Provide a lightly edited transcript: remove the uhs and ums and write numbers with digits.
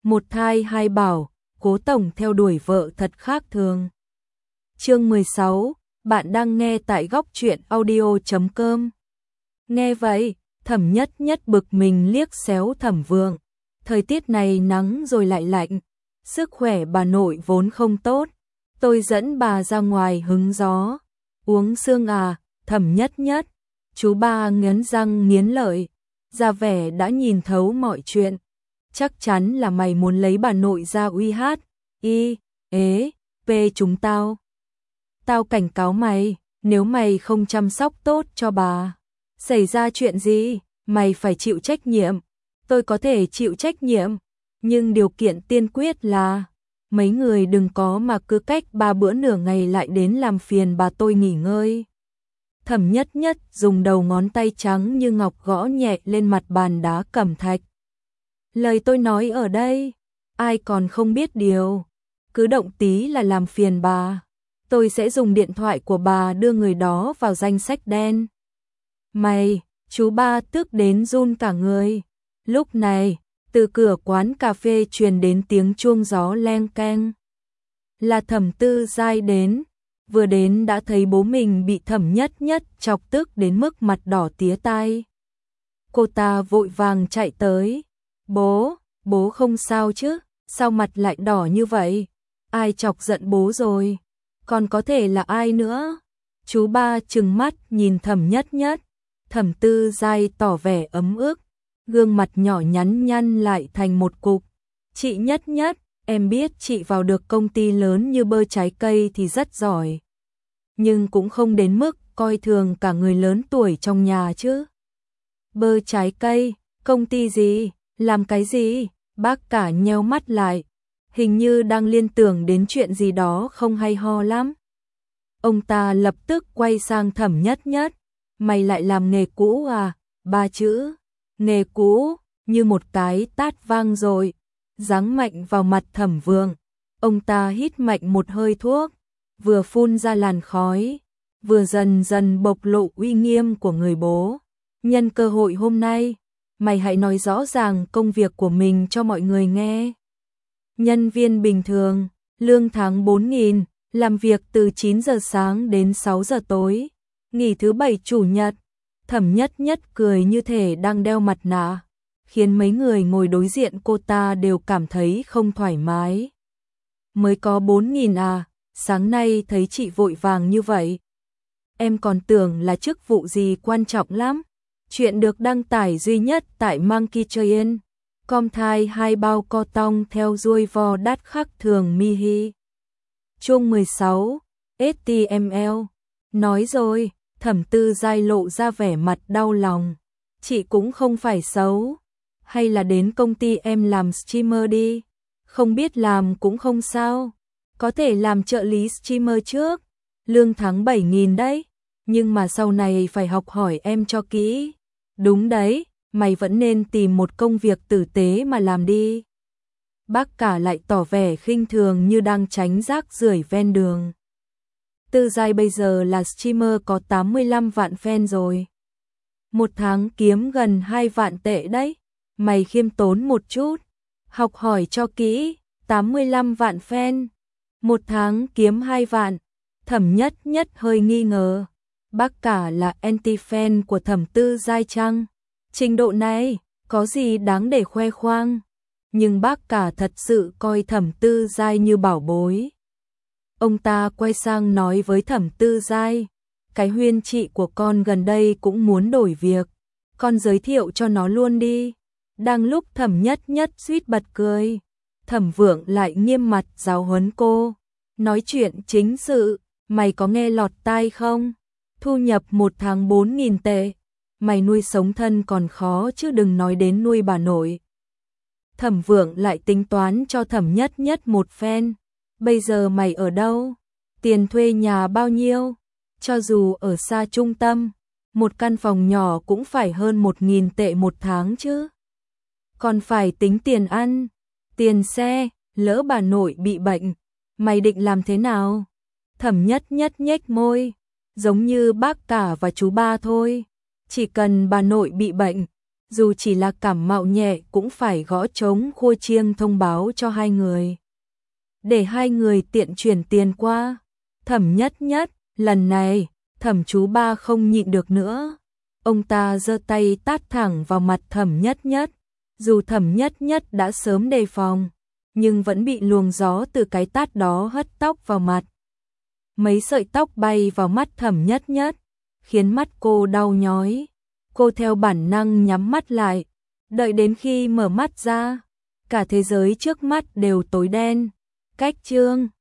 một thai hai bảo, Cố tổng theo đuổi vợ thật khác thường. Chương 16, bạn đang nghe tại góc truyện audio.com. Nghe vậy, Thẩm Nhất Nhất bực mình liếc xéo Thẩm Vượng. Thời tiết này nắng rồi lại lạnh, sức khỏe bà nội vốn không tốt, tôi dẫn bà ra ngoài hứng gió. Uống sương à? Thẩm Nhất Nhất, chú ba nghiến răng nghiến lợi, ra vẻ đã nhìn thấu mọi chuyện. Chắc chắn là mày muốn lấy bà nội ra uy hát, chúng tao. Tao cảnh cáo mày, nếu mày không chăm sóc tốt cho bà, xảy ra chuyện gì, mày phải chịu trách nhiệm. Tôi có thể chịu trách nhiệm, nhưng điều kiện tiên quyết là mấy người đừng có mà cứ cách 3 bữa nửa ngày lại đến làm phiền bà tôi nghỉ ngơi. Thẩm Nhất Nhất dùng đầu ngón tay trắng như ngọc gõ nhẹ lên mặt bàn đá cẩm thạch. Lời tôi nói ở đây, ai còn không biết điều, cứ động tí là làm phiền bà. Tôi sẽ dùng điện thoại của bà đưa người đó vào danh sách đen. Mày, chú ba tức đến run cả người. Lúc này, từ cửa quán cà phê truyền đến tiếng chuông gió leng keng. Là Thẩm Tư Giai đến, vừa đến đã thấy bố mình bị Thẩm Nhất Nhất chọc tức đến mức mặt đỏ tía tai. Cô ta vội vàng chạy tới. Bố không sao chứ, sao mặt lại đỏ như vậy? Ai chọc giận bố rồi? Còn có thể là ai nữa? Chú ba trừng mắt nhìn Thẩm Nhất Nhất. Thẩm Tư Giai tỏ vẻ ấm ức, gương mặt nhỏ nhắn nhăn lại thành một cục. Chị Nhất Nhất, em biết chị vào được công ty lớn như Bơ Trái Cây thì rất giỏi, nhưng cũng không đến mức coi thường cả người lớn tuổi trong nhà chứ. Bơ Trái Cây, công ty gì, làm cái gì? Bác cả nheo mắt lại, hình như đang liên tưởng đến chuyện gì đó không hay ho lắm. Ông ta lập tức quay sang Thẩm Nhất Nhất. Mày lại làm nghề cũ à? 3 chữ, nghề cũ, như một cái tát vang rồi, giáng mạnh vào mặt Thẩm Vượng. Ông ta hít mạnh một hơi thuốc, vừa phun ra làn khói, vừa dần dần bộc lộ uy nghiêm của người bố. Nhân cơ hội hôm nay, mày hãy nói rõ ràng công việc của mình cho mọi người nghe. Nhân viên bình thường, lương tháng 4.000, làm việc từ 9 giờ sáng đến 6 giờ tối, nghỉ thứ bảy chủ nhật. Thẩm Nhất Nhất cười như thể đang đeo mặt nạ, khiến mấy người ngồi đối diện cô ta đều cảm thấy không thoải mái. Mới có 4.000 à? Sáng nay thấy chị vội vàng như vậy, em còn tưởng là chức vụ gì quan trọng lắm. Chuyện được đăng tải duy nhất tại Monkey Train. Com thai 2 bao co tong theo ruồi vò đắt khắc thường mi hi. Chương 16, HTML. Nói rồi, Thẩm Tư Giai lộ ra vẻ mặt đau lòng. Chị cũng không phải xấu. Hay là đến công ty em làm streamer đi. Không biết làm cũng không sao. Có thể làm trợ lý streamer trước. Lương tháng 7.000 đấy. Nhưng mà sau này phải học hỏi em cho kỹ. Đúng đấy, mày vẫn nên tìm một công việc tử tế mà làm đi. Bác cả lại tỏ vẻ khinh thường như đang tránh rác rưởi ven đường. Tư Giai bây giờ là streamer có 85 vạn fan rồi. Một tháng kiếm gần 2 vạn tệ đấy. Mày khiêm tốn một chút, học hỏi cho kỹ. 85 vạn fan, một tháng kiếm 2 vạn. Thẩm Nhất Nhất hơi nghi ngờ. Bác cả là anti-fan của Thẩm Tư Giai chăng? Trình độ này, có gì đáng để khoe khoang? Nhưng bác cả thật sự coi Thẩm Tư Giai như bảo bối. Ông ta quay sang nói với Thẩm Tư Giai, cái Huyên chị của con gần đây cũng muốn đổi việc, con giới thiệu cho nó luôn đi. Đang lúc Thẩm Nhất Nhất suýt bật cười, Thẩm Vượng lại nghiêm mặt giáo huấn cô. Nói chuyện chính sự, mày có nghe lọt tai không? Thu nhập một tháng 4.000 tệ, mày nuôi sống thân còn khó chứ đừng nói đến nuôi bà nội. Thẩm Vượng lại tính toán cho Thẩm Nhất Nhất một phen. Bây giờ mày ở đâu? Tiền thuê nhà bao nhiêu? Cho dù ở xa trung tâm, một căn phòng nhỏ cũng phải hơn 1.000 tệ một tháng chứ. Còn phải tính tiền ăn, tiền xe, lỡ bà nội bị bệnh, mày định làm thế nào? Thẩm Nhất Nhất nhếch môi, giống như bác cả và chú ba thôi. Chỉ cần bà nội bị bệnh, dù chỉ là cảm mạo nhẹ cũng phải gõ trống khua chiêng thông báo cho hai người. Để hai người tiện chuyển tiền qua. Thẩm Nhất Nhất, lần này, Thẩm chú ba không nhịn được nữa. Ông ta giơ tay tát thẳng vào mặt Thẩm Nhất Nhất. Dù Thẩm Nhất Nhất đã sớm đề phòng, nhưng vẫn bị luồng gió từ cái tát đó hất tóc vào mặt. Mấy sợi tóc bay vào mắt Thẩm Nhất Nhất, khiến mắt cô đau nhói. Cô theo bản năng nhắm mắt lại, đợi đến khi mở mắt ra, cả thế giới trước mắt đều tối đen. Cách chương